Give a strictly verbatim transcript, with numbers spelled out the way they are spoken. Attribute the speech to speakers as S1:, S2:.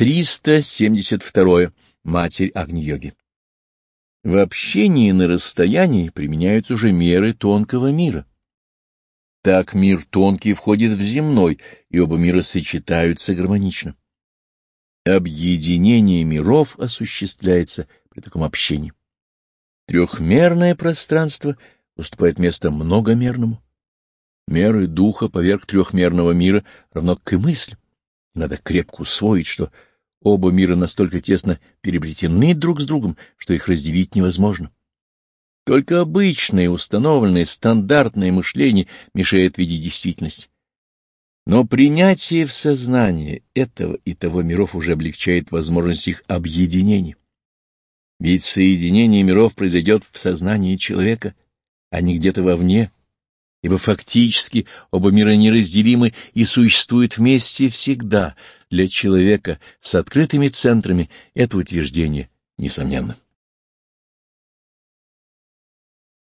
S1: триста семьдесят два. Матерь Агни-йоги. В общении на расстоянии применяются уже меры тонкого мира. Так мир тонкий входит в земной, и оба мира сочетаются гармонично. Объединение миров осуществляется при таком общении. Трехмерное пространство уступает место многомерному. Меры духа поверх трехмерного мира равно к и мысли. Надо крепко усвоить, что оба мира настолько тесно переплетены друг с другом, что их разделить невозможно. Только обычное, установленное, стандартное мышление мешает видеть действительность. Но принятие в сознание этого и того миров уже облегчает возможность их объединения. Ведь соединение миров произойдет в сознании человека, а не где-то вовне, ибо фактически оба мира неразделимы и существуют вместе всегда. Для человека с открытыми центрами это утверждение несомненно.